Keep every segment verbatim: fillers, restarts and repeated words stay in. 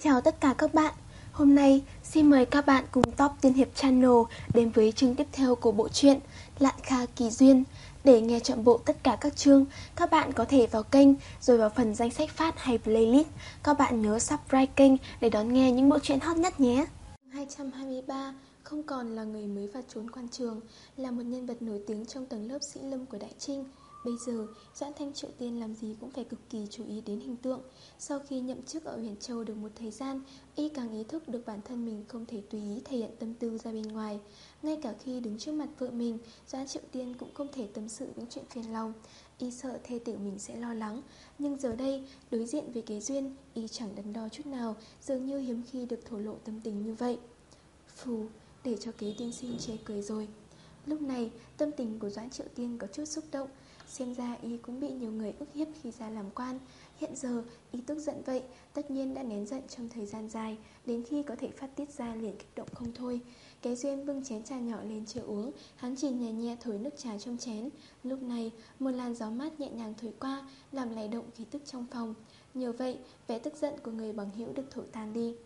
Chào tất cả các bạn. Hôm nay xin mời các bạn cùng Top Tiên Hiệp Channel đến với chương tiếp theo của bộ truyện Lạn Kha Kỳ Duyên. Để nghe trọn bộ tất cả các chương, các bạn có thể vào kênh rồi vào phần danh sách phát hay playlist. Các bạn nhớ subscribe kênh để đón nghe những bộ truyện hot nhất nhé. hai trăm hai mươi ba không còn là người mới vào trốn quan trường, là một nhân vật nổi tiếng trong tầng lớp sĩ lâm của Đại Trinh. Bây giờ, Doãn Thanh Triệu Tiên làm gì cũng phải cực kỳ chú ý đến hình tượng. Sau khi nhậm chức ở Huyền Châu được một thời gian, y càng ý thức được bản thân mình không thể tùy ý thể hiện tâm tư ra bên ngoài. Ngay cả khi đứng trước mặt vợ mình, Doãn Triệu Tiên cũng không thể tâm sự những chuyện phiền lòng. Y sợ thê tử mình sẽ lo lắng. Nhưng giờ đây, đối diện với Kế Duyên, y chẳng đắn đo chút nào, dường như hiếm khi được thổ lộ tâm tình như vậy. Phù, để cho Kế tiên sinh chê cười rồi. Lúc này, tâm tình của Doãn Triệu Tiên có chút xúc động. Xem ra y cũng bị nhiều người ức hiếp khi ra làm quan. Hiện giờ y tức giận vậy, tất nhiên đã nén giận trong thời gian dài, đến khi có thể phát tiết ra liền kích động không thôi. Kế Duyên bưng chén trà nhỏ lên chưa uống, hắn chỉ nhẹ nhẹ thổi nước trà trong chén. Lúc này một làn gió mát nhẹ nhàng thổi qua, làm lay động khí tức trong phòng. Nhờ vậy, vẻ tức giận của người bằng hữu được thổi tan đi.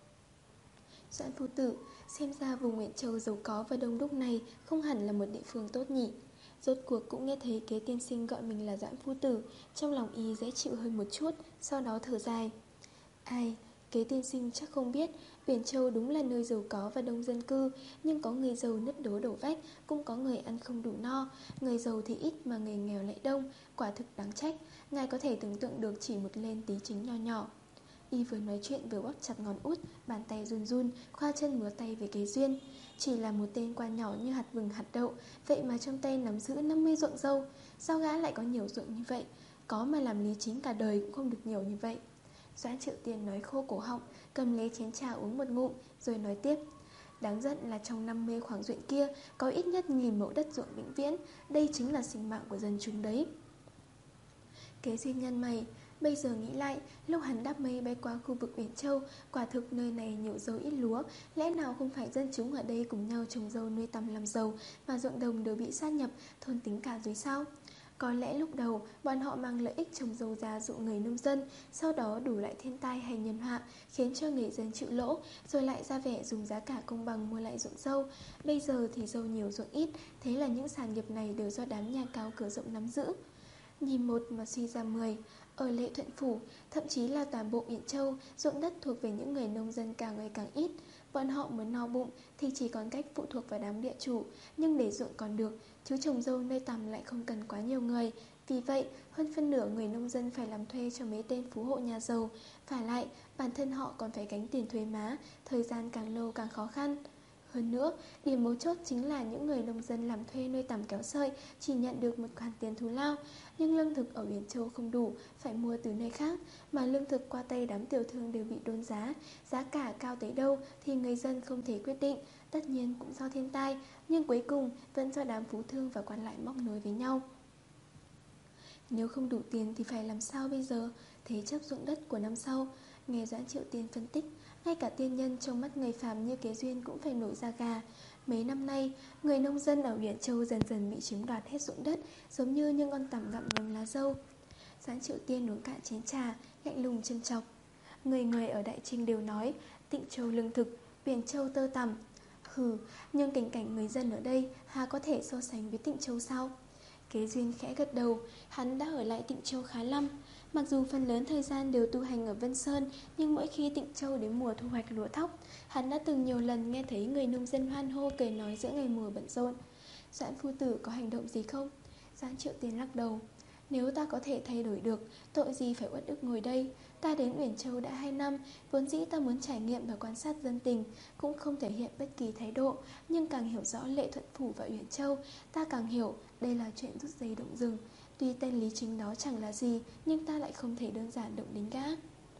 Doãn phu tử, xem ra vùng Nguyện Châu giàu có và đông đúc này không hẳn là một địa phương tốt nhỉ. Rốt cuộc cũng nghe thấy Kế tiên sinh gọi mình là Doãn phu tử, trong lòng y dễ chịu hơn một chút, sau đó thở dài. Ai, Kế tiên sinh chắc không biết, Uyển Châu đúng là nơi giàu có và đông dân cư, nhưng có người giàu nứt đố đổ vách, cũng có người ăn không đủ no. Người giàu thì ít mà người nghèo lại đông, quả thực đáng trách. Ngài có thể tưởng tượng được chỉ một lên tí chính nho nhỏ. Y vừa nói chuyện vừa bóp chặt ngón út, bàn tay run run, khoa chân múa tay về Kế Duyên. Chỉ là một tên quan nhỏ như hạt vừng hạt đậu, vậy mà trong tay nắm giữ năm mươi ruộng dâu. Sao gã lại có nhiều ruộng như vậy? Có mà làm lý chính cả đời cũng không được nhiều như vậy. Doãn Triệu Tiên nói khô cổ họng, cầm lấy chén trà uống một ngụm, rồi nói tiếp. Đáng giận là trong năm mươi khoáng ruộng kia có ít nhất nghìn mẫu đất ruộng vĩnh viễn. Đây chính là sinh mạng của dân chúng đấy. Kế Duyên nhăn mày. Bây giờ nghĩ lại, lúc hắn đáp mây bay qua khu vực Uyển Châu, quả thực nơi này nhiều dâu ít lúa. Lẽ nào không phải dân chúng ở đây cùng nhau trồng dâu nuôi tầm làm giàu, mà ruộng đồng đều bị sát nhập, thôn tính cả dưới sao? Có lẽ lúc đầu bọn họ mang lợi ích trồng dâu ra dụ người nông dân, sau đó đủ lại thiên tai hay nhân họa, khiến cho người dân chịu lỗ, rồi lại ra vẻ dùng giá cả công bằng mua lại ruộng dâu. Bây giờ thì dâu nhiều ruộng ít, thế là những sản nghiệp này đều do đám nhà cao cửa rộng nắm giữ. Nhìn một mà suy ra mười. Ở Lệ Thuận Phủ, thậm chí là toàn bộ Uyển Châu, ruộng đất thuộc về những người nông dân càng ngày càng ít. Bọn họ muốn no bụng thì chỉ còn cách phụ thuộc vào đám địa chủ. Nhưng để ruộng còn được, chứ trồng dâu nơi tầm lại không cần quá nhiều người. Vì vậy, hơn phân nửa người nông dân phải làm thuê cho mấy tên phú hộ nhà giàu. Phải lại, bản thân họ còn phải gánh tiền thuế má, thời gian càng lâu càng khó khăn. Hơn nữa, điểm mấu chốt chính là những người nông dân làm thuê nuôi tằm kéo sợi chỉ nhận được một khoản tiền thù lao, nhưng lương thực ở Uyển Châu không đủ, phải mua từ nơi khác, mà lương thực qua tay đám tiểu thương đều bị đôn giá, giá cả cao tới đâu thì người dân không thể quyết định, tất nhiên cũng do thiên tai, nhưng cuối cùng vẫn do đám phú thương và quan lại móc nối với nhau. Nếu không đủ tiền thì phải làm sao bây giờ? Thế chấp ruộng đất của năm sau. Nghe Doãn Triệu Tiên phân tích, ngay cả tiên nhân trong mắt người phàm như Kế Duyên cũng phải nổi da gà. Mấy năm nay, người nông dân ở Uyển Châu dần dần bị chiếm đoạt hết ruộng đất, giống như những con tằm gặm nhấm lá dâu. Doãn Triệu Tiên uống cạn chén trà, lạnh lùng châm chọc. Người người ở Đại Trinh đều nói Tịnh Châu lương thực, Uyển Châu tơ tằm. Hừ, nhưng cảnh cảnh người dân ở đây hà có thể so sánh với Tịnh Châu sao? Kế Duyên khẽ gật đầu, hắn đã ở lại Tịnh Châu khá năm. Mặc dù phần lớn thời gian đều tu hành ở Vân Sơn, nhưng mỗi khi Tịnh Châu đến mùa thu hoạch lúa thóc, hắn đã từng nhiều lần nghe thấy người nông dân hoan hô cười nói giữa ngày mùa bận rộn. Doãn phu tử có hành động gì không? Doãn Triệu Tiên lắc đầu. Nếu ta có thể thay đổi được, tội gì phải uất ức ngồi đây. Ta đến Uyển Châu đã hai năm, vốn dĩ ta muốn trải nghiệm và quan sát dân tình, cũng không thể hiện bất kỳ thái độ. Nhưng càng hiểu rõ Lệ Thuận Phủ và Uyển Châu, ta càng hiểu đây là chuyện rút dây động rừng. Tuy tên lý chính đó chẳng là gì, nhưng ta lại không thể đơn giản động đến gã.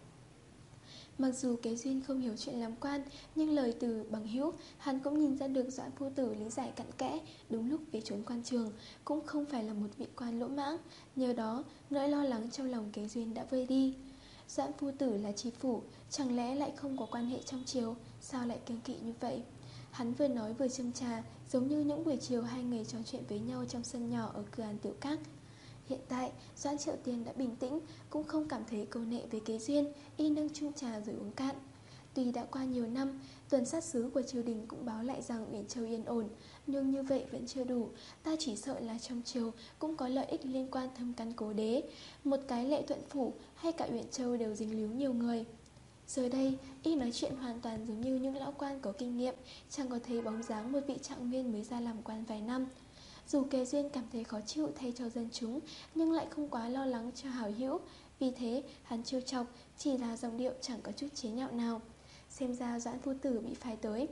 Mặc dù Kế Duyên không hiểu chuyện làm quan, nhưng lời từ bằng hữu, hắn cũng nhìn ra được Doãn phu tử lý giải cặn kẽ, đúng lúc về trốn quan trường, cũng không phải là một vị quan lỗ mãng. Nhờ đó, nỗi lo lắng trong lòng Kế Duyên đã vơi đi. Doãn phu tử là tri phủ, chẳng lẽ lại không có quan hệ trong triều, sao lại kiêng kỵ như vậy? Hắn vừa nói vừa châm trà, giống như những buổi chiều hai người trò chuyện với nhau trong sân nhỏ ở cửa hàng tiểu các. Hiện tại, Doãn Triệu Tiên đã bình tĩnh, cũng không cảm thấy câu nệ với Kế Duyên, y nâng chung trà rồi uống cạn. Tuy đã qua nhiều năm, tuần sát sứ của triều đình cũng báo lại rằng Uyển Châu yên ổn, nhưng như vậy vẫn chưa đủ. Ta chỉ sợ là trong triều cũng có lợi ích liên quan thâm căn cố đế. Một cái Lệ Thuận Phủ hay cả Uyển Châu đều dính líu nhiều người. Giờ đây, y nói chuyện hoàn toàn giống như những lão quan có kinh nghiệm, chẳng có thấy bóng dáng một vị trạng nguyên mới ra làm quan vài năm. Dù Kế Duyên cảm thấy khó chịu thay cho dân chúng, nhưng lại không quá lo lắng cho hảo hữu. Vì thế, hắn trêu chọc chỉ là giọng điệu chẳng có chút chế nhạo nào. Xem ra Doãn phu tử bị phái tới,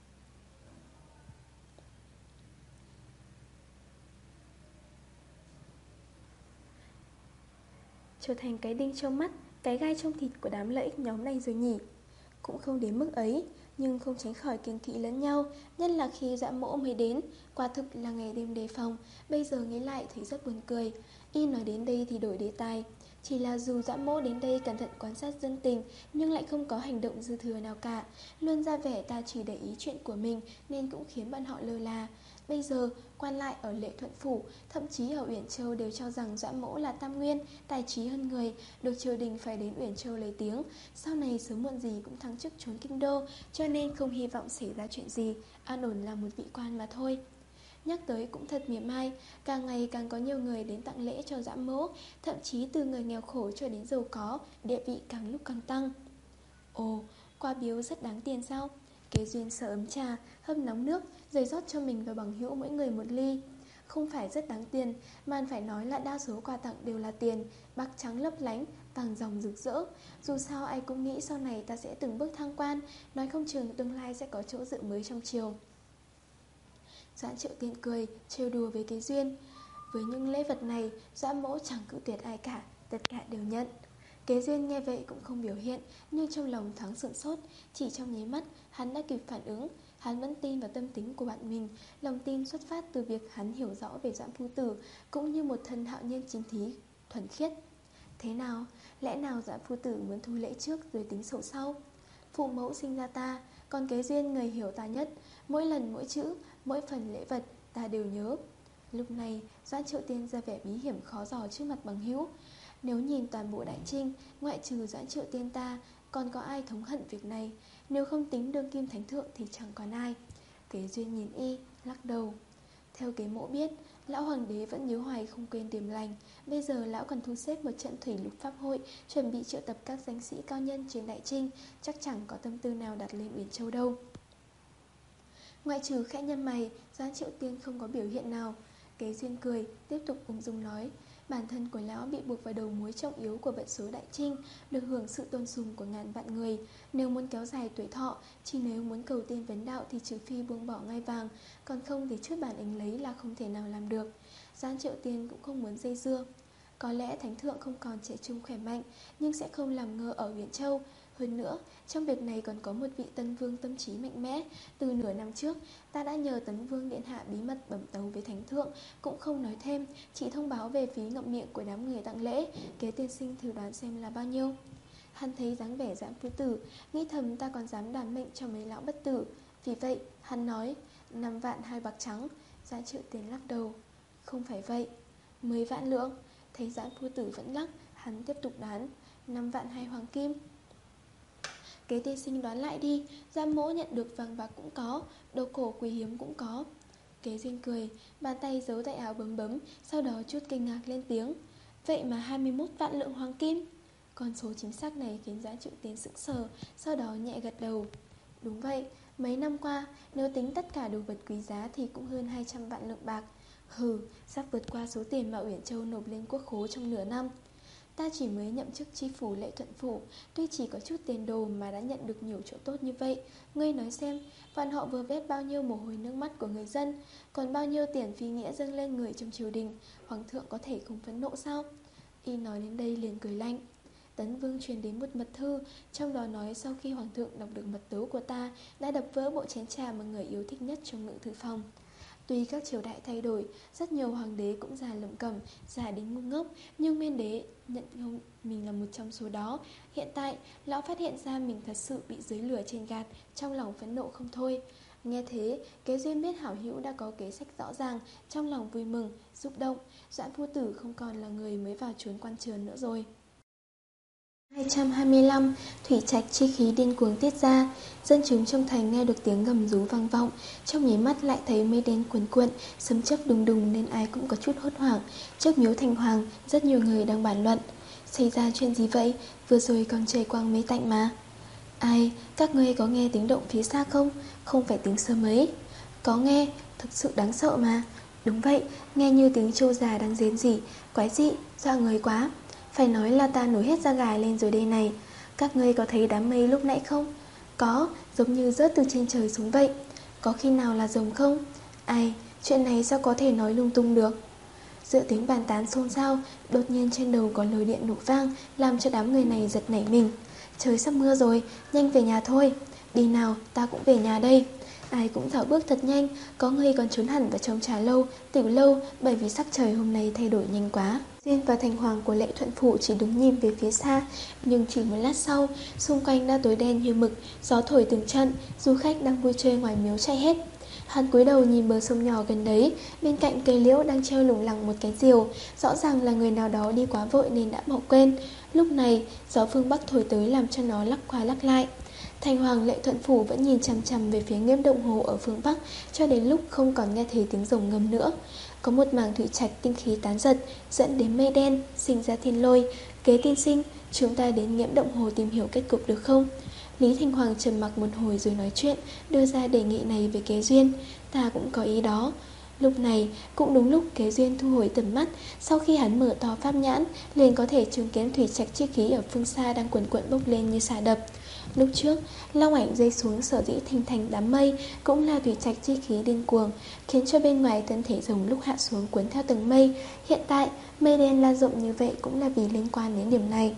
trở thành cái đinh trong mắt, cái gai trong thịt của đám lợi ích nhóm này rồi nhỉ. Cũng không đến mức ấy, nhưng không tránh khỏi kiêng kỵ lẫn nhau, nhất là khi Dã Mỗ mới đến, quả thực là ngày đêm đề phòng. Bây giờ nghĩ lại thấy rất buồn cười. Y nói đến đây thì đổi đề tài. Chỉ là dù Dã Mỗ đến đây cẩn thận quan sát dân tình, nhưng lại không có hành động dư thừa nào cả, luôn ra vẻ ta chỉ để ý chuyện của mình, nên cũng khiến bọn họ lơ là. Bây giờ, quan lại ở Lệ Thuận Phủ, thậm chí ở Uyển Châu đều cho rằng Dã Mỗ là tam nguyên, tài trí hơn người, được triều đình phải đến Uyển Châu lấy tiếng. Sau này sớm muộn gì cũng thăng chức trốn kinh đô, cho nên không hy vọng xảy ra chuyện gì, an ổn là một vị quan mà thôi. Nhắc tới cũng thật mỉa mai, càng ngày càng có nhiều người đến tặng lễ cho Dã Mỗ, thậm chí từ người nghèo khổ cho đến giàu có, địa vị càng lúc càng tăng. Ồ, quà biếu rất đáng tiền sao? Kế Duyên sợ ấm trà, hâm nóng nước, rồi rót cho mình và bằng hữu mỗi người một ly. Không phải rất đáng tiền, mà phải nói là đa số quà tặng đều là tiền, bạc trắng lấp lánh, vàng ròng rực rỡ. Dù sao ai cũng nghĩ sau này ta sẽ từng bước thăng quan, nói không chừng tương lai sẽ có chỗ dựa mới trong triều. Doãn Triệu Tiên cười, trêu đùa với Kế Duyên. Với những lễ vật này, Dã Mỗ chẳng cự tuyệt ai cả, tất cả đều nhận. Kế Duyên nghe vậy cũng không biểu hiện, nhưng trong lòng thoáng sửng sốt. Chỉ trong nháy mắt, hắn đã kịp phản ứng. Hắn vẫn tin vào tâm tính của bạn mình. Lòng tin xuất phát từ việc hắn hiểu rõ về Doãn phu tử, cũng như một thân hạo nhiên chính thí, thuần khiết. Thế nào? Lẽ nào Doãn phu tử muốn thu lễ trước rồi tính sổ sau? Phụ mẫu sinh ra ta, còn Kế Duyên người hiểu ta nhất. Mỗi lần mỗi chữ, mỗi phần lễ vật ta đều nhớ. Lúc này Doãn Triệu Tiên ra vẻ bí hiểm khó dò trước mặt bằng hữu. Nếu nhìn toàn bộ Đại Trinh, ngoại trừ Doãn Triệu Tiên ta, còn có ai thống hận việc này? Nếu không tính đương kim thánh thượng thì chẳng còn ai. Kế Duyên nhìn y, lắc đầu. Theo Kế Mỗ biết, lão hoàng đế vẫn nhớ hoài không quên điềm lành. Bây giờ lão còn thu xếp một trận thủy lục pháp hội, chuẩn bị triệu tập các danh sĩ cao nhân trên Đại Trinh, chắc chẳng có tâm tư nào đặt lên Uyển Châu đâu. Ngoại trừ khẽ nhăn mày, Doãn Triệu Tiên không có biểu hiện nào. Kế Duyên cười, tiếp tục ung dung nói. Bản thân của lão bị buộc vào đầu mối trọng yếu của vận số Đại Trinh, được hưởng sự tôn sùng của ngàn vạn người. Nếu muốn kéo dài tuổi thọ, chỉ nếu muốn cầu tiên vấn đạo thì trừ phi buông bỏ ngai vàng, còn không thì chút bản ứng lấy là không thể nào làm được. Doãn Triệu Tiên cũng không muốn dây dưa. Có lẽ thánh thượng không còn trẻ trung khỏe mạnh, nhưng sẽ không làm ngơ ở Uyển Châu. Hơn nữa, trong việc này còn có một vị tân vương tâm trí mạnh mẽ. Từ nửa năm trước, ta đã nhờ tấn vương điện hạ bí mật bẩm tấu với thánh thượng, cũng không nói thêm, chỉ thông báo về phí ngậm miệng của đám người tặng lễ. Kế tiên sinh thử đoán xem là bao nhiêu. Hắn thấy dáng vẻ Doãn phu tử, nghĩ thầm ta còn dám đảm mệnh cho mấy lão bất tử. Vì vậy, hắn nói, năm vạn hai bạc trắng. Doãn Triệu Tiên lắc đầu. Không phải vậy. Mười vạn lượng. Thấy Doãn phu tử vẫn lắc, hắn tiếp tục đoán, năm vạn hai hoàng kim. Kế tiên sinh đoán lại đi. Doãn Mỗ nhận được vàng bạc cũng có, đồ cổ quý hiếm cũng có. Kế Duyên cười, bàn tay giấu tay áo bấm bấm, sau đó chút kinh ngạc lên tiếng. Vậy mà hai mươi mốt vạn lượng hoàng kim. Con số chính xác này khiến Doãn Triệu Tiên sững sờ, sau đó nhẹ gật đầu. Đúng vậy, mấy năm qua, nếu tính tất cả đồ vật quý giá thì cũng hơn hai trăm vạn lượng bạc. Hừ, sắp vượt qua số tiền mà Uyển Châu nộp lên quốc khố trong nửa năm. Ta chỉ mới nhậm chức chi phủ Lệ Thuận Phủ, tuy chỉ có chút tiền đồ mà đã nhận được nhiều chỗ tốt như vậy. Ngươi nói xem, bọn họ vừa vét bao nhiêu mồ hôi nước mắt của người dân, còn bao nhiêu tiền phi nghĩa dâng lên người trong triều đình. Hoàng thượng có thể không phẫn nộ sao? Y nói đến đây liền cười lạnh. Tấn Vương truyền đến một mật thư, trong đó nói sau khi hoàng thượng đọc được mật tấu của ta, đã đập vỡ bộ chén trà mà người yêu thích nhất trong ngự thư phòng. Tuy các triều đại thay đổi, rất nhiều hoàng đế cũng già lẩm cẩm, già đến ngu ngốc, nhưng Nguyên đế nhận không mình là một trong số đó. Hiện tại, lão phát hiện ra mình thật sự bị dưới lửa trên gạt, trong lòng phẫn nộ không thôi. Nghe thế, Kế Duyên biết hảo hữu đã có kế sách rõ ràng, trong lòng vui mừng, xúc động. Doãn phu tử không còn là người mới vào trốn quan trường nữa rồi. hai trăm hai mươi lăm. Thủy trạch chi khí điên cuồng tiết ra. Dân chúng trong thành nghe được tiếng gầm rú vang vọng, trong nháy mắt lại thấy mây đen cuồn cuộn, sấm chớp đùng đùng nên ai cũng có chút hốt hoảng. Trước miếu thành hoàng, rất nhiều người đang bàn luận. Xảy ra chuyện gì vậy? Vừa rồi còn trời quang mây tạnh mà. Ai, các ngươi có nghe tiếng động phía xa không? Không phải tiếng sớm ấy. Có nghe, thực sự đáng sợ mà. Đúng vậy, nghe như tiếng trâu già đang rên rỉ, quái dị, dọa người quá. Phải nói là ta nổi hết da gà lên rồi đây này. Các ngươi có thấy đám mây lúc nãy không? Có, giống như rớt từ trên trời xuống vậy. Có khi nào là rồng không? Ai, chuyện này sao có thể nói lung tung được? Giữa tiếng bàn tán xôn xao, đột nhiên trên đầu có lời điện nổ vang, làm cho đám người này giật nảy mình. Trời sắp mưa rồi, nhanh về nhà thôi. Đi nào, ta cũng về nhà đây. Ai cũng dạo bước thật nhanh, có người còn trốn hẳn vào trong trà lâu, tiểu lâu, bởi vì sắc trời hôm nay thay đổi nhanh quá. Duyên và thành hoàng của Lệ Thuận Phủ chỉ đứng nhìn về phía xa, nhưng chỉ một lát sau, xung quanh đã tối đen như mực, gió thổi từng trận, du khách đang vui chơi ngoài miếu chạy hết. Hắn cúi đầu nhìn bờ sông nhỏ gần đấy, bên cạnh cây liễu đang treo lủng lẳng một cái diều, rõ ràng là người nào đó đi quá vội nên đã bỏ quên. Lúc này, gió phương Bắc thổi tới làm cho nó lắc qua lắc lại. Thành hoàng Lệ Thuận Phủ vẫn nhìn chằm chằm về phía Nghiễm Động Hồ ở phương Bắc, cho đến lúc không còn nghe thấy tiếng rồng ngâm nữa. Có một mảng thủy trạch tinh khí tán giật, dẫn đến mây đen, sinh ra thiên lôi. Kế tiên sinh, chúng ta đến Nghiễm Động Hồ tìm hiểu kết cục được không? Lý Thành Hoàng trầm mặc một hồi rồi nói chuyện, đưa ra đề nghị này với Kế Duyên. Ta cũng có ý đó. Lúc này, cũng đúng lúc Kế Duyên thu hồi tầm mắt. Sau khi hắn mở to pháp nhãn, liền có thể chứng kiến thủy trạch chi khí ở phương xa đang quần quận bốc lên như xả đập. Lúc trước, long ảnh rơi xuống sở dĩ hình thành đám mây cũng là thủy trạch chi khí điên cuồng, khiến cho bên ngoài thân thể rồng lúc hạ xuống cuốn theo tầng mây. Hiện tại, mây đen lan rộng như vậy cũng là vì liên quan đến điểm này.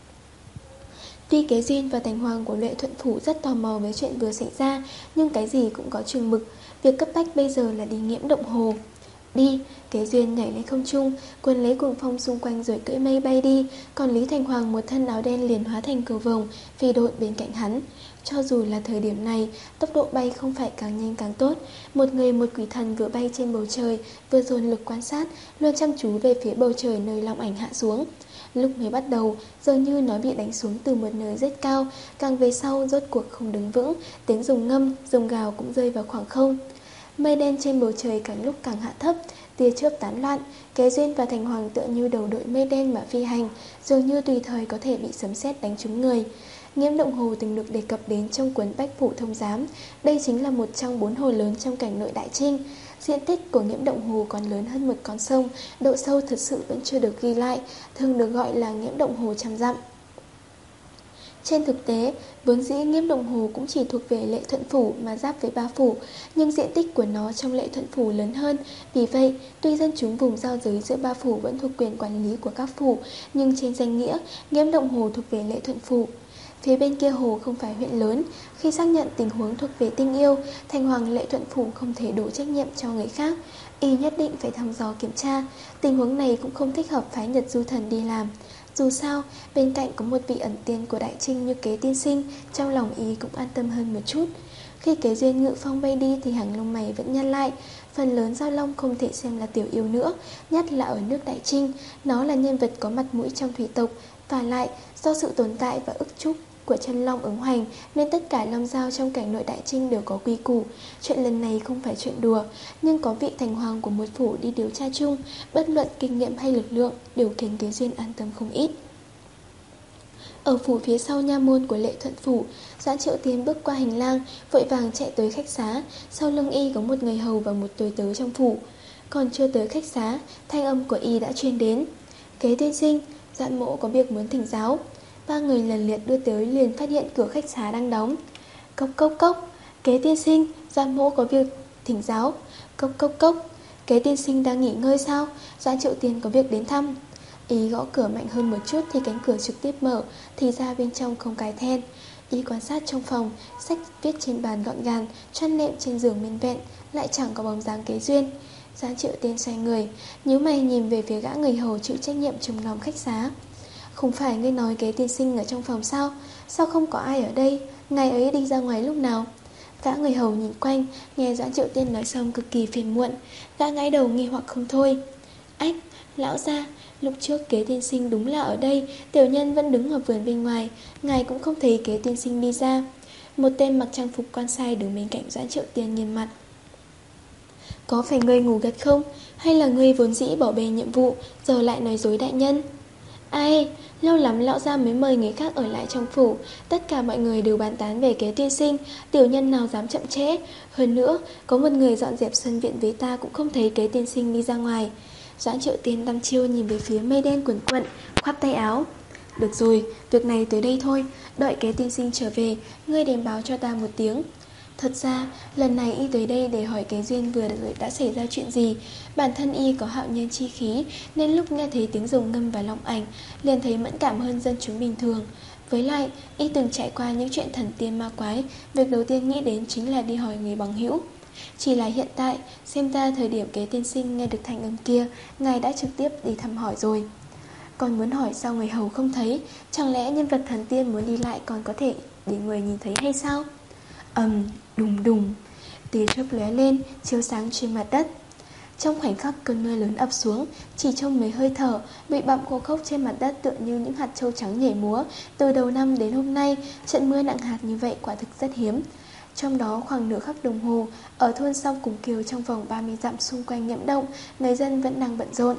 Tuy Kế Duyên và thành hoàng của Lệ Thuận Phủ rất tò mò với chuyện vừa xảy ra, nhưng cái gì cũng có chừng mực. Việc cấp bách bây giờ là đi Nghiễm Động Hồ. Đi, Kế Duyên nhảy lên không trung, cuốn lấy cuồng phong xung quanh rồi cưỡi mây bay đi. Còn Lý Thành Hoàng một thân áo đen liền hóa thành cầu vồng, phi độn bên cạnh hắn. Cho dù là thời điểm này, tốc độ bay không phải càng nhanh càng tốt. Một người một quỷ thần vừa bay trên bầu trời, vừa dồn lực quan sát, luôn chăm chú về phía bầu trời nơi long ảnh hạ xuống. Lúc mới bắt đầu, dường như nó bị đánh xuống từ một nơi rất cao, càng về sau rốt cuộc không đứng vững, tiếng rồng ngâm, rồng gào cũng rơi vào khoảng không. Mây đen trên bầu trời càng lúc càng hạ thấp, tia chớp tán loạn, Kế Duyên và thành hoàng tựa như đầu đội mây đen mà phi hành, dường như tùy thời có thể bị sấm sét đánh trúng người. Nghiễm Động Hồ từng được đề cập đến trong cuốn Bách Phủ Thông Giám. Đây chính là một trong bốn hồ lớn trong cảnh nội Đại Trinh. Diện tích của Nghiễm Động Hồ còn lớn hơn một con sông, độ sâu thật sự vẫn chưa được ghi lại, thường được gọi là Nghiễm Động Hồ trăm dặm. Trên thực tế, vốn dĩ Nghiễm Động Hồ cũng chỉ thuộc về Lệ Thuận Phủ mà giáp với ba phủ, nhưng diện tích của nó trong Lệ Thuận Phủ lớn hơn. Vì vậy, tuy dân chúng vùng giao giới giữa ba phủ vẫn thuộc quyền quản lý của các phủ, nhưng trên danh nghĩa, Nghiễm Động Hồ thuộc về Lệ Thuận Phủ. Phía bên kia hồ không phải huyện lớn. Khi xác nhận tình huống thuộc về tình yêu, thành hoàng Lệ Thuận Phủ không thể đổ trách nhiệm cho người khác. Y nhất định phải thăm dò kiểm tra. Tình huống này cũng không thích hợp phái Nhật Du Thần đi làm. Dù sao, bên cạnh có một vị ẩn tiên của Đại Trinh như Kế tiên sinh, trong lòng Y cũng an tâm hơn một chút. Khi Kế Duyên ngự phong bay đi thì hàng lông mày vẫn nhăn lại. Phần lớn Giao Long không thể xem là tiểu yêu nữa, nhất là ở nước Đại Trinh. Nó là nhân vật có mặt mũi trong thủy tộc. Và lại, do sự tồn tại và ức trúc của chân long ứng hoành nên tất cả long giao trong cảnh nội Đại Trinh đều có quy củ. Chuyện lần này không phải chuyện đùa, nhưng có vị thành hoàng của một phủ đi điều tra chung, bất luận kinh nghiệm hay lực lượng đều khiến Kế Duyên an tâm không ít. Ở phủ phía sau nha môn của Lệ Thuận Phủ, Doãn Triệu Tiến bước qua hành lang, vội vàng chạy tới khách xá. Sau lưng Y có một người hầu và một tôi tớ trong phủ. Còn chưa tới khách xá, thanh âm của Y đã truyền đến. Kế tiên sinh, Doãn mỗ có việc muốn thỉnh giáo. Ba người lần lượt đưa tới liền phát hiện cửa khách xá đang đóng. Cốc cốc cốc. Kế tiên sinh, Doãn mỗ có việc thỉnh giáo. Cốc cốc cốc. Kế tiên sinh đang nghỉ ngơi sao? Doãn Triệu Tiến có việc đến thăm. Y gõ cửa mạnh hơn một chút thì cánh cửa trực tiếp mở, thì ra bên trong không cài then. Y quan sát trong phòng, sách viết trên bàn gọn gàng, chăn nệm trên giường nguyên vẹn, lại chẳng có bóng dáng Kế Duyên. Doãn Triệu Tiến xoay người, nhíu mày nhìn về phía gã người hầu chịu trách nhiệm trông nom khách xá. Không phải ngươi nói Kế tiên sinh ở trong phòng sao? Sao không có ai ở đây? Ngài ấy đi ra ngoài lúc nào? Gã người hầu nhìn quanh, nghe Doãn Triệu Tiên nói xong cực kỳ phiền muộn. Gã ngái đầu nghi hoặc không thôi. Ách, lão gia, lúc trước Kế tiên sinh đúng là ở đây, tiểu nhân vẫn đứng ở vườn bên ngoài, ngài cũng không thấy Kế tiên sinh đi ra. Một tên mặc trang phục quan sai đứng bên cạnh Doãn Triệu Tiên nghiêm mặt. Có phải ngươi ngủ gật không? Hay là ngươi vốn dĩ bỏ bê nhiệm vụ, giờ lại nói dối đại nhân? Ai, lâu lắm lão gia mới mời người khác ở lại trong phủ. Tất cả mọi người đều bàn tán về Kế tiên sinh, tiểu nhân nào dám chậm trễ. Hơn nữa, có một người dọn dẹp sân viện với ta cũng không thấy Kế tiên sinh đi ra ngoài. Doãn Triệu Tiên đăm chiêu nhìn về phía mây đen quần quận, khoát tay áo. Được rồi, việc này tới đây thôi, đợi Kế tiên sinh trở về, ngươi đến báo cho ta một tiếng. Thật ra, lần này y tới đây để hỏi cái duyên vừa rồi đã xảy ra chuyện gì. Bản thân y có hạo nhiên chi khí, nên lúc nghe thấy tiếng rồng ngâm và long ảnh, liền thấy mẫn cảm hơn dân chúng bình thường. Với lại, y từng trải qua những chuyện thần tiên ma quái, việc đầu tiên nghĩ đến chính là đi hỏi người bằng hữu. Chỉ là hiện tại, xem ra thời điểm Kế tiên sinh nghe được thanh âm kia, ngài đã trực tiếp đi thăm hỏi rồi. Còn muốn hỏi sao người hầu không thấy, chẳng lẽ nhân vật thần tiên muốn đi lại còn có thể để người nhìn thấy hay sao? Ầm, um, đùng đùng, tia chớp lóe lên, chiếu sáng trên mặt đất. Trong khoảnh khắc cơn mưa lớn ập xuống, chỉ trong mấy hơi thở, bụi bặm khô khốc trên mặt đất tựa như những hạt châu trắng nhảy múa. Từ đầu năm đến hôm nay, trận mưa nặng hạt như vậy quả thực rất hiếm. Trong đó khoảng nửa khắc đồng hồ, ở thôn Song Cùng Kiều trong vòng ba mươi dặm xung quanh nhiễm động, người dân vẫn đang bận rộn.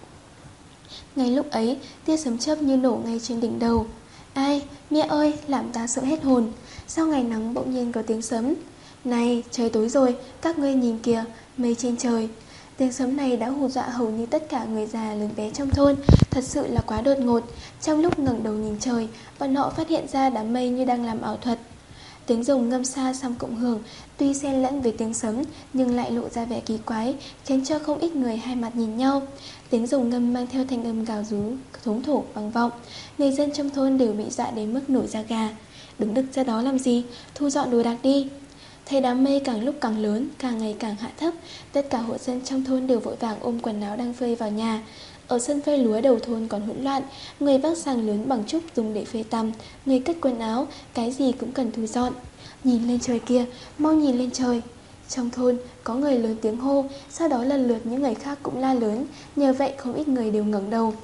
Ngay lúc ấy, tia sấm chớp như nổ ngay trên đỉnh đầu. Ai, mẹ ơi, làm ta sợ hết hồn. Sau ngày nắng bỗng nhiên có tiếng sấm. Này, trời tối rồi, các ngươi nhìn kìa, mây trên trời. Tiếng sấm này đã hù dọa hầu như tất cả người già lớn bé trong thôn. Thật sự là quá đột ngột. Trong lúc ngẩng đầu nhìn trời, bọn họ phát hiện ra đám mây như đang làm ảo thuật. Tiếng rồng ngâm xa xăm cộng hưởng, tuy xen lẫn với tiếng sấm nhưng lại lộ ra vẻ kỳ quái, khiến cho không ít người hai mặt nhìn nhau. Tiếng rồng ngâm mang theo thanh âm gào rú thống thổ vang vọng. Người dân trong thôn đều bị dọa đến mức nổi da gà. Đứng đực ra đó làm gì, thu dọn đồ đạc đi. Thấy đám mây càng lúc càng lớn, càng ngày càng hạ thấp, tất cả hộ dân trong thôn đều vội vàng ôm quần áo đang phơi vào nhà. Ở sân phơi lúa đầu thôn còn hỗn loạn, người vác sàng lớn bằng trúc dùng để phơi tằm, người cất quần áo, cái gì cũng cần thu dọn. Nhìn lên trời kia, mau nhìn lên trời. Trong thôn có người lớn tiếng hô, sau đó lần lượt những người khác cũng la lớn, nhờ vậy không ít người đều ngẩng đầu.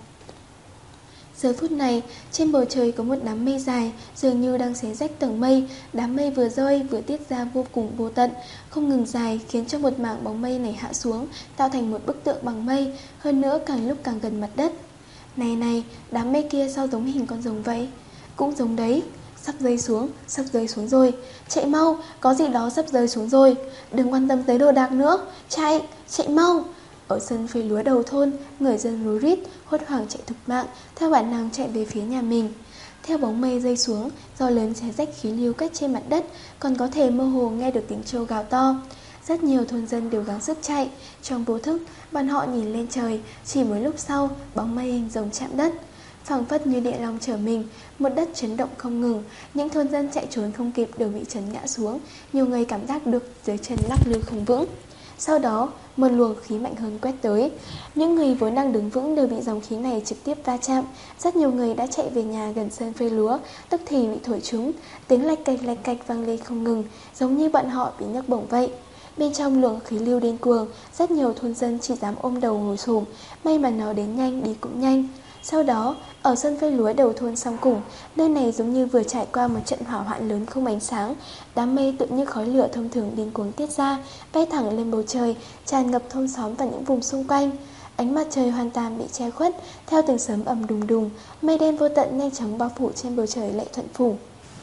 Giờ phút này, trên bầu trời có một đám mây dài, dường như đang xé rách tầng mây. Đám mây vừa rơi vừa tiết ra vô cùng vô tận, không ngừng dài, khiến cho một mảng bóng mây này hạ xuống, tạo thành một bức tượng bằng mây, hơn nữa càng lúc càng gần mặt đất. Này này, đám mây kia sao giống hình con rồng vậy? Cũng giống đấy. Sắp rơi xuống, sắp rơi xuống rồi. Chạy mau, có gì đó sắp rơi xuống rồi. Đừng quan tâm tới đồ đạc nữa. Chạy, chạy mau. Ở sân phơi lúa đầu thôn, người dân rối rít, hốt hoảng chạy thục mạng, theo bản năng chạy về phía nhà mình. Theo bóng mây rơi xuống, gió lớn xé rách khí lưu cách trên mặt đất, còn có thể mơ hồ nghe được tiếng trâu gào to. Rất nhiều thôn dân đều gắng sức chạy. Trong vô thức, bọn họ nhìn lên trời. Chỉ một lúc sau, bóng mây hình rồng chạm đất, phảng phất như địa long trở mình, một đất chấn động không ngừng. Những thôn dân chạy trốn không kịp đều bị chấn ngã xuống. Nhiều người cảm giác được dưới chân lắc lư không vững. Sau đó, một luồng khí mạnh hơn quét tới. Những người vốn đang đứng vững đều bị dòng khí này trực tiếp va chạm. Rất nhiều người đã chạy về nhà gần sân phơi lúa, tức thì bị thổi trúng. Tiếng lạch cạch lạch cạch vang lên không ngừng, giống như bọn họ bị nhấc bổng vậy. Bên trong luồng khí lưu điên cuồng, rất nhiều thôn dân chỉ dám ôm đầu ngồi xổm. May mà nó đến nhanh đi cũng nhanh. Sau đó, ở sân phơi lúa đầu thôn Song Cùng, nơi này giống như vừa trải qua một trận hỏa hoạn lớn không ánh sáng. Đám mây tự như khói lửa thông thường điên cuồng tiết ra, bay thẳng lên bầu trời, tràn ngập thôn xóm và những vùng xung quanh. Ánh mặt trời hoàn toàn bị che khuất, theo tiếng sấm ầm đùng đùng, mây đen vô tận nhanh chóng bao phủ trên bầu trời Lệ Thuận phủ.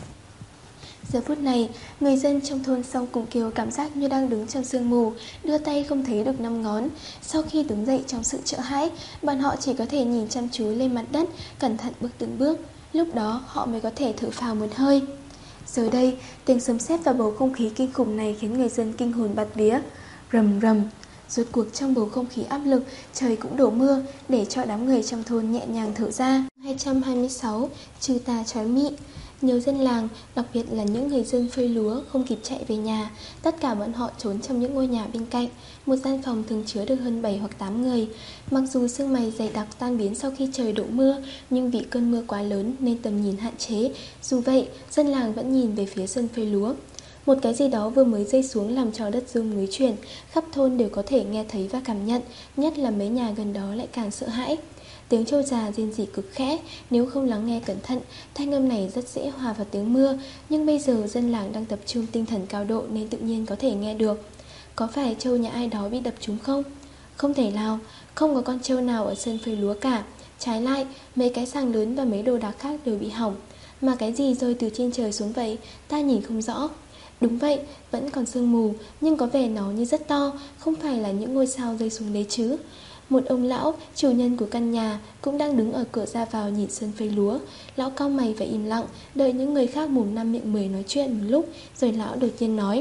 Giờ phút này, người dân trong thôn Song Cùng Kiều cảm giác như đang đứng trong sương mù, đưa tay không thấy được năm ngón. Sau khi đứng dậy trong sự sợ hãi, bọn họ chỉ có thể nhìn chăm chú lên mặt đất, cẩn thận bước từng bước. Lúc đó họ mới có thể thở phào một hơi. Giờ đây, tiếng sấm sét và bầu không khí kinh khủng này khiến người dân kinh hồn bạt vía. Rầm rầm. Rốt cuộc trong bầu không khí áp lực, trời cũng đổ mưa, để cho đám người trong thôn nhẹ nhàng thở ra. hai trăm hai mươi sáu. Trừ tà trói mị. Nhiều dân làng, đặc biệt là những người dân phơi lúa không kịp chạy về nhà, tất cả bọn họ trốn trong những ngôi nhà bên cạnh. Một gian phòng thường chứa được hơn bảy hoặc tám người. Mặc dù sương mày dày đặc tan biến sau khi trời đổ mưa, nhưng vì cơn mưa quá lớn nên tầm nhìn hạn chế. Dù vậy, dân làng vẫn nhìn về phía sân phơi lúa. Một cái gì đó vừa mới rơi xuống làm cho đất rung núi chuyển, khắp thôn đều có thể nghe thấy và cảm nhận, nhất là mấy nhà gần đó lại càng sợ hãi. Tiếng trâu già rên rỉ cực khẽ, nếu không lắng nghe cẩn thận, thanh âm này rất dễ hòa vào tiếng mưa, nhưng bây giờ dân làng đang tập trung tinh thần cao độ nên tự nhiên có thể nghe được. Có phải trâu nhà ai đó bị đập trúng không? Không thể nào, không có con trâu nào ở sân phơi lúa cả. Trái lại, mấy cái sàng lớn và mấy đồ đạc khác đều bị hỏng. Mà cái gì rơi từ trên trời xuống vậy, ta nhìn không rõ. Đúng vậy, vẫn còn sương mù, nhưng có vẻ nó như rất to, không phải là những ngôi sao rơi xuống đấy chứ. Một ông lão, chủ nhân của căn nhà, cũng đang đứng ở cửa ra vào nhìn sân phơi lúa. Lão cau mày và im lặng, đợi những người khác mồm năm miệng mười nói chuyện một lúc, rồi lão đột nhiên nói: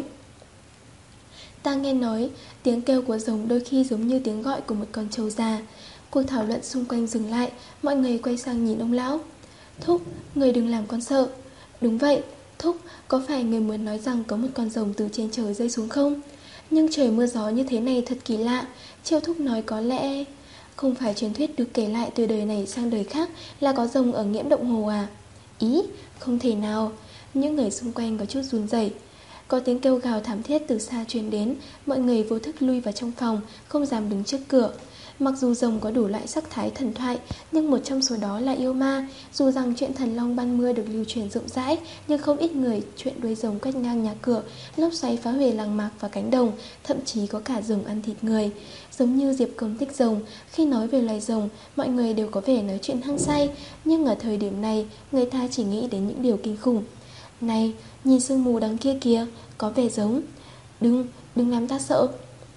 Ta nghe nói, tiếng kêu của rồng đôi khi giống như tiếng gọi của một con trâu già. Cuộc thảo luận xung quanh dừng lại, mọi người quay sang nhìn ông lão. Thúc, người đừng làm con sợ. Đúng vậy, Thúc, có phải người muốn nói rằng có một con rồng từ trên trời rơi xuống không? Nhưng trời mưa gió như thế này thật kỳ lạ. Chiêu Thúc nói có lẽ... Không phải truyền thuyết được kể lại từ đời này sang đời khác là có rồng ở Nghiễm Động Hồ à? Ý, không thể nào. Những người xung quanh có chút run rẩy. Có tiếng kêu gào thảm thiết từ xa truyền đến, mọi người vô thức lui vào trong phòng, không dám đứng trước cửa. Mặc dù rồng có đủ loại sắc thái thần thoại, nhưng một trong số đó là yêu ma. Dù rằng chuyện thần long ban mưa được lưu truyền rộng rãi, nhưng không ít người chuyện đuôi rồng quét ngang nhà cửa, lốc xoáy phá hủy làng mạc và cánh đồng, thậm chí có cả rồng ăn thịt người. Giống như Diệp Công thích rồng, khi nói về loài rồng, mọi người đều có vẻ nói chuyện hăng say, nhưng ở thời điểm này, người ta chỉ nghĩ đến những điều kinh khủng. Này, nhìn sương mù đằng kia kìa, có vẻ giống. Đừng, đừng làm ta sợ.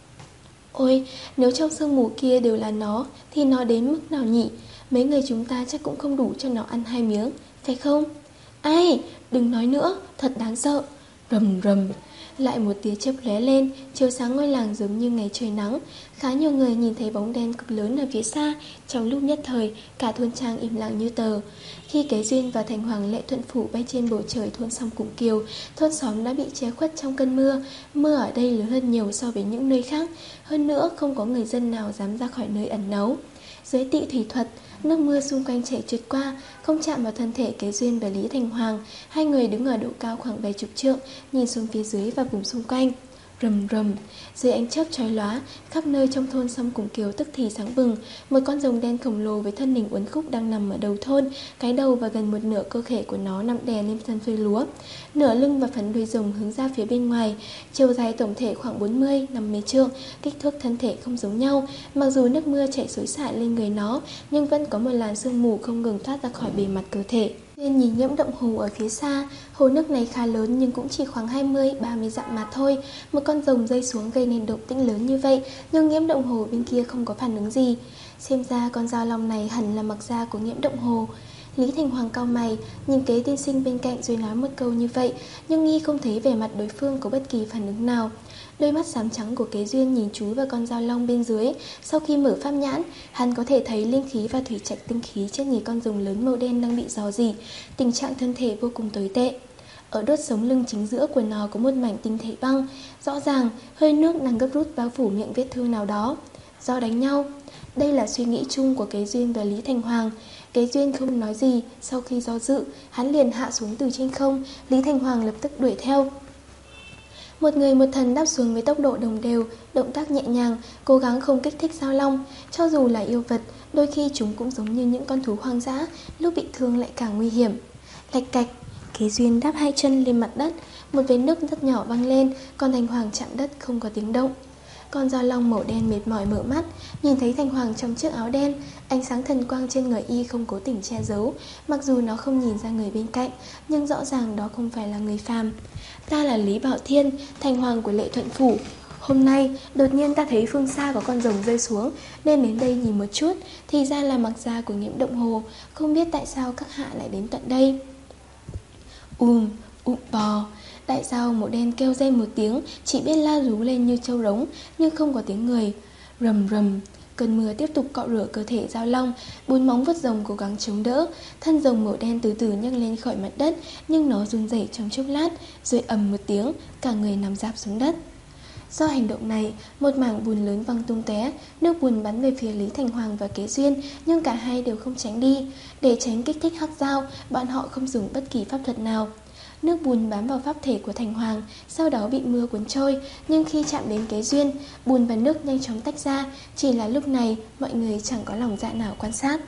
Ôi, nếu trong sương mù kia đều là nó, thì nó đến mức nào nhỉ? Mấy người chúng ta chắc cũng không đủ cho nó ăn hai miếng, phải không? Ai, đừng nói nữa, thật đáng sợ. Rầm rầm, lại một tia chớp lóe lên, chiếu sáng ngôi làng giống như ngày trời nắng. Khá nhiều người nhìn thấy bóng đen cực lớn ở phía xa. Trong lúc nhất thời, cả thôn trang im lặng như tờ. Khi Kế Duyên và Thành Hoàng Lệ Thuận Phủ bay trên bầu trời thôn Song Củng Kiều, thôn xóm đã bị che khuất trong cơn mưa. Mưa ở đây lớn hơn nhiều so với những nơi khác. Hơn nữa, không có người dân nào dám ra khỏi nơi ẩn náu. Dưới tị thủy thuật, nước mưa xung quanh chảy trượt qua, không chạm vào thân thể Kế Duyên và Lý Thành Hoàng. Hai người đứng ở độ cao khoảng vài chục trượng, nhìn xuống phía dưới và vùng xung quanh. Rầm rầm, dưới ánh chớp chói lóa, khắp nơi trong thôn Song Củng Kiều tức thì sáng bừng. Một con rồng đen khổng lồ với thân hình uốn khúc đang nằm ở đầu thôn, cái đầu và gần một nửa cơ thể của nó nằm đè lên sân phơi lúa. Nửa lưng và phần đuôi rồng hướng ra phía bên ngoài, chiều dài tổng thể khoảng bốn mươi năm mươi trượng, kích thước thân thể không giống nhau. Mặc dù nước mưa chảy xối xả lên người nó, nhưng vẫn có một làn sương mù không ngừng thoát ra khỏi bề mặt cơ thể. Nên nhìn Nhiễm Động Hồ ở phía xa, hồ nước này khá lớn nhưng cũng chỉ khoảng hai mươi ba mươi dặm mà thôi. Một con rồng rơi xuống gây nên động tĩnh lớn như vậy, nhưng Nhiễm Động Hồ bên kia không có phản ứng gì. Xem ra con dao long này hẳn là mặc da của Nhiễm Động Hồ. Lý Thành Hoàng cau mày, nhìn Kế tiên sinh bên cạnh rồi nói một câu như vậy, nhưng nghi không thấy vẻ mặt đối phương có bất kỳ phản ứng nào. Đôi mắt xám trắng của Kế Duyên nhìn chú vào con dao long bên dưới. Sau khi mở pháp nhãn, hắn có thể thấy linh khí và thủy trạch tinh khí trên người con rồng lớn màu đen đang bị rò rỉ. Tình trạng thân thể vô cùng tồi tệ. Ở đốt sống lưng chính giữa của nó có một mảnh tinh thể băng. Rõ ràng, hơi nước đang gấp rút bao phủ miệng vết thương nào đó. Do đánh nhau. Đây là suy nghĩ chung của Kế Duyên và Lý Thành Hoàng. Kế Duyên không nói gì. Sau khi do dự, hắn liền hạ xuống từ trên không. Lý Thành Hoàng lập tức đuổi theo. Một người một thần đáp xuống với tốc độ đồng đều, động tác nhẹ nhàng, cố gắng không kích thích dao long. Cho dù là yêu vật, đôi khi chúng cũng giống như những con thú hoang dã, lúc bị thương lại càng nguy hiểm. Lạch cạch, Kế Duyên đáp hai chân lên mặt đất, một vết nước rất nhỏ văng lên, còn Thành Hoàng chạm đất không có tiếng động. Con dao long màu đen mệt mỏi mở mắt, nhìn thấy Thành Hoàng trong chiếc áo đen, ánh sáng thần quang trên người y không cố tình che giấu. Mặc dù nó không nhìn ra người bên cạnh, nhưng rõ ràng đó không phải là người phàm. Ta là Lý Bảo Thiên, Thành Hoàng của Lệ Thuận Phủ. Hôm nay, đột nhiên ta thấy phương xa có con rồng rơi xuống, nên đến đây nhìn một chút. Thì ra là mặc da của Nhiễm Động Hồ. Không biết tại sao các hạ lại đến tận đây. Ùm, ụm bò. Đại dao màu đen kêu rên một tiếng, chỉ biết la rú lên như trâu rống, nhưng không có tiếng người. Rầm rầm, cơn mưa tiếp tục cọ rửa cơ thể dao long, bốn móng vuốt rồng cố gắng chống đỡ. Thân rồng màu đen từ từ nhấc lên khỏi mặt đất, nhưng nó run rẩy trong chốc lát, rồi ầm một tiếng, cả người nằm rạp xuống đất. Do hành động này, một mảng bùn lớn văng tung tóe, nước bùn bắn về phía Lý Thành Hoàng và Kế Duyên, nhưng cả hai đều không tránh đi. Để tránh kích thích hắc dao, bọn họ không dùng bất kỳ pháp thuật nào. Nước bùn bám vào pháp thể của Thành Hoàng, sau đó bị mưa cuốn trôi. Nhưng khi chạm đến Kế Duyên, bùn và nước nhanh chóng tách ra. Chỉ là lúc này mọi người chẳng có lòng dạ nào quan sát.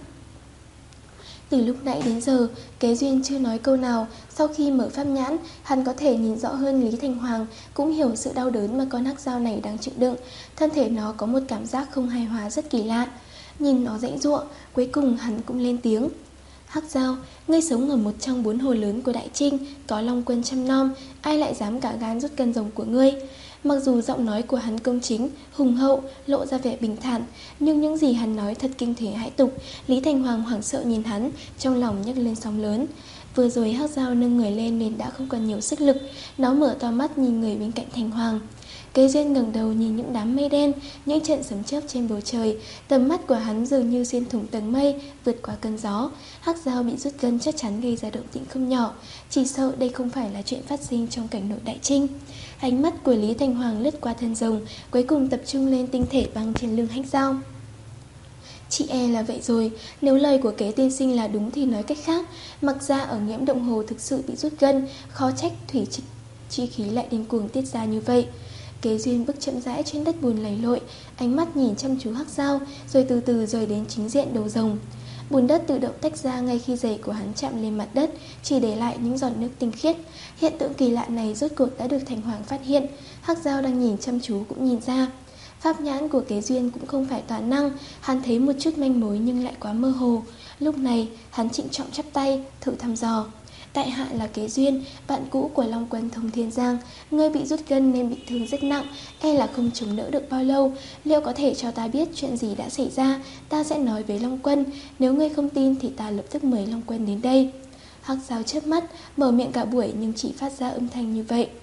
Từ lúc nãy đến giờ, Kế Duyên chưa nói câu nào. Sau khi mở pháp nhãn, hắn có thể nhìn rõ hơn Lý Thành Hoàng, cũng hiểu sự đau đớn mà con hắc dao này đang chịu đựng. Thân thể nó có một cảm giác không hài hòa rất kỳ lạ. Nhìn nó giãy giụa, cuối cùng hắn cũng lên tiếng. Hắc dao, ngươi sống ở một trong bốn hồ lớn của Đại Trinh, có long quân chăm nom, ai lại dám cả gan rút cân rồng của ngươi? Mặc dù giọng nói của hắn công chính, hùng hậu, lộ ra vẻ bình thản, nhưng những gì hắn nói thật kinh thế hãi tục. Lý Thành Hoàng hoảng sợ nhìn hắn, trong lòng nhấc lên sóng lớn. Vừa rồi hắc dao nâng người lên nên đã không còn nhiều sức lực. Nó mở to mắt nhìn người bên cạnh Thành Hoàng. Kế Duyên ngẩng đầu nhìn những đám mây đen, những trận sấm chớp trên bầu trời. Tầm mắt của hắn dường như xuyên thủng tầng mây, vượt qua cơn gió. Hắc dao bị rút gân chắc chắn gây ra động tĩnh không nhỏ. Chỉ sợ đây không phải là chuyện phát sinh trong cảnh nội Đại Trinh. Ánh mắt của Lý Thành Hoàng lướt qua thân rồng, cuối cùng tập trung lên tinh thể băng trên lưng hắc dao. Chị e là vậy rồi. Nếu lời của Kế tiên sinh là đúng thì nói cách khác, mặc ra ở Nghiễm Động Hồ thực sự bị rút gân, khó trách thủy chi, chi khí lại điên cuồng tiết ra như vậy. Kế Duyên bước chậm rãi trên đất bùn lầy lội, ánh mắt nhìn chăm chú hắc dao, rồi từ từ rời đến chính diện đầu rồng. Bùn đất tự động tách ra ngay khi giày của hắn chạm lên mặt đất, chỉ để lại những giọt nước tinh khiết. Hiện tượng kỳ lạ này rốt cuộc đã được Thành Hoàng phát hiện. Hắc dao đang nhìn chăm chú cũng nhìn ra. Pháp nhãn của Kế Duyên cũng không phải toàn năng, hắn thấy một chút manh mối nhưng lại quá mơ hồ. Lúc này hắn trịnh trọng chắp tay, thử thăm dò. Tại hạ là Kế Duyên, bạn cũ của Long Quân Thông Thiên Giang. Ngươi bị rút gân nên bị thương rất nặng, e là không chống đỡ được bao lâu. Liệu có thể cho ta biết chuyện gì đã xảy ra? Ta sẽ nói với Long Quân. Nếu ngươi không tin thì ta lập tức mời Long Quân đến đây. Hắc dao chớp mắt, mở miệng cả buổi nhưng chỉ phát ra âm thanh như vậy.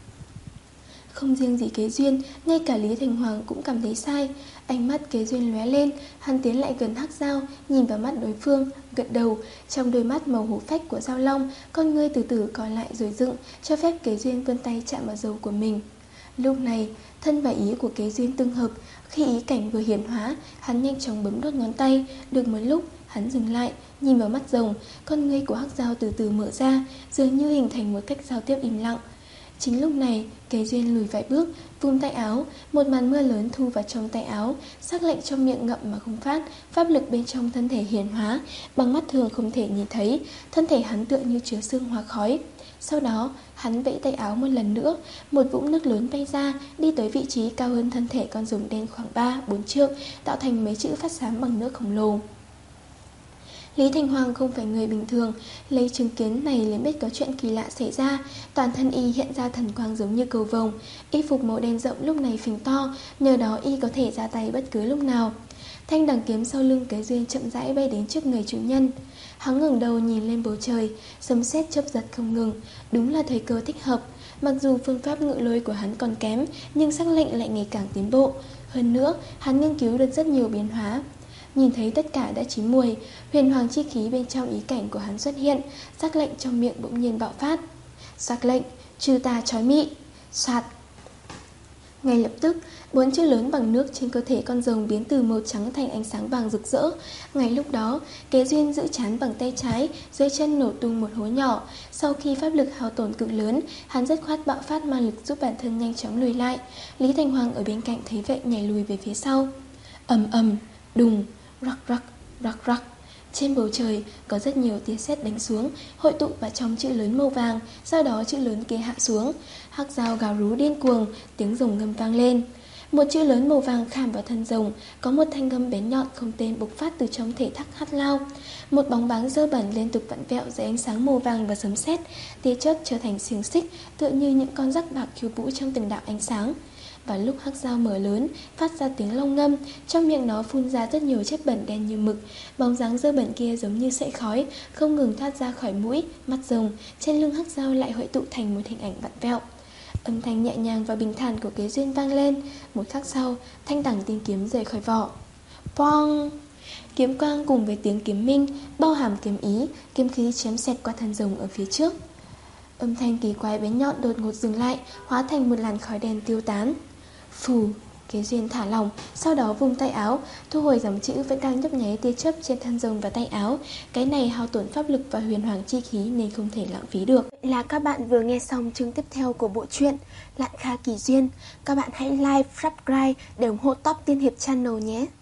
Không riêng gì Kế Duyên, ngay cả Lý Thành Hoàng cũng cảm thấy sai. Ánh mắt Kế Duyên lóe lên, hắn tiến lại gần hắc dao, nhìn vào mắt đối phương, gật đầu. Trong đôi mắt màu hổ phách của dao long, con ngươi từ từ co lại rồi dựng, cho phép Kế Duyên vươn tay chạm vào râu của mình. Lúc này, thân và ý của Kế Duyên tương hợp. Khi ý cảnh vừa hiển hóa, hắn nhanh chóng bấm đốt ngón tay. Được một lúc, hắn dừng lại, nhìn vào mắt rồng. Con ngươi của hắc dao từ từ mở ra, dường như hình thành một cách giao tiếp im lặng. Chính lúc này, Kế Duyên lùi vài bước, vung tay áo, một màn mưa lớn thu vào trong tay áo, sắc lệnh trong miệng ngậm mà không phát, pháp lực bên trong thân thể hiển hóa, bằng mắt thường không thể nhìn thấy, thân thể hắn tựa như chứa sương hóa khói. Sau đó, hắn vẫy tay áo một lần nữa, một vũng nước lớn bay ra, đi tới vị trí cao hơn thân thể con rồng đen khoảng ba bốn trượng, tạo thành mấy chữ phát sáng bằng nước khổng lồ. Lý Thành Hoàng không phải người bình thường, lấy chứng kiến này liền biết có chuyện kỳ lạ xảy ra. Toàn thân y hiện ra thần quang giống như cầu vồng, y phục màu đen rộng lúc này phình to, nhờ đó y có thể ra tay bất cứ lúc nào. Thanh đằng kiếm sau lưng Kế Duyên chậm rãi bay đến trước người chủ nhân. Hắn ngẩng đầu nhìn lên bầu trời, sấm sét chớp giật không ngừng, đúng là thời cơ thích hợp. Mặc dù phương pháp ngự lôi của hắn còn kém, nhưng sắc lệnh lại ngày càng tiến bộ. Hơn nữa, hắn nghiên cứu được rất nhiều biến hóa. Nhìn thấy tất cả đã chín mùi, huyền hoàng chi khí bên trong ý cảnh của hắn xuất hiện, sắc lệnh trong miệng bỗng nhiên bạo phát. Sắc lệnh, trừ tà trói mị. Soạt. Ngay lập tức, bốn chữ lớn bằng nước trên cơ thể con rồng biến từ màu trắng thành ánh sáng vàng rực rỡ. Ngay lúc đó, Kế Duyên giữ trán bằng tay trái, dưới chân nổ tung một hố nhỏ. Sau khi pháp lực hao tổn cực lớn, hắn rất khoát bạo phát ma lực giúp bản thân nhanh chóng lùi lại. Lý Thành Hoàng ở bên cạnh thấy vậy nhảy lùi về phía sau. Ầm ầm, đùng, rắc rắc, rắc rắc. Trên bầu trời có rất nhiều tia sét đánh xuống, hội tụ vào trong chữ lớn màu vàng, sau đó chữ lớn kia hạ xuống. Hắc dao gào rú điên cuồng, tiếng rồng ngâm vang lên. Một chữ lớn màu vàng khảm vào thân rồng, có một thanh gươm bén nhọn không tên bộc phát từ trong thể thắc hắc lao. Một bóng báng dơ bẩn liên tục vặn vẹo dưới ánh sáng màu vàng và sấm sét, tia chớp trở thành xiềng xích, tựa như những con rắc bạc khiêu vũ trong từng đạo ánh sáng. Và lúc hắc dao mở lớn, phát ra tiếng long ngâm, trong miệng nó phun ra rất nhiều chất bẩn đen như mực. Bóng dáng dơ bẩn kia giống như sợi khói, không ngừng thoát ra khỏi mũi, mắt rồng. Trên lưng hắc dao lại hội tụ thành một hình ảnh vặn vẹo. Âm thanh nhẹ nhàng và bình thản của Kế Duyên vang lên. Một khắc sau, thanh đẳng tiên kiếm rời khỏi vỏ. Poong! Kiếm quang cùng với tiếng kiếm minh, bao hàm kiếm ý, kiếm khí chém xẹt qua thân rồng ở phía trước. Âm thanh kỳ quái bén nhọn đột ngột dừng lại, hóa thành một làn khói đen tiêu tán. Phù, Kỳ Duyên thả lỏng, sau đó vung tay áo, thu hồi dòng chữ vẫn đang nhấp nháy tia chớp trên thân rồng và tay áo. Cái này hao tổn pháp lực và huyền hoàng chi khí nên không thể lãng phí được. Vậy là các bạn vừa nghe xong chương tiếp theo của bộ truyện Lạn Kha Kỳ Duyên. Các bạn hãy like, subscribe để ủng hộ Top Tiên Hiệp Channel nhé.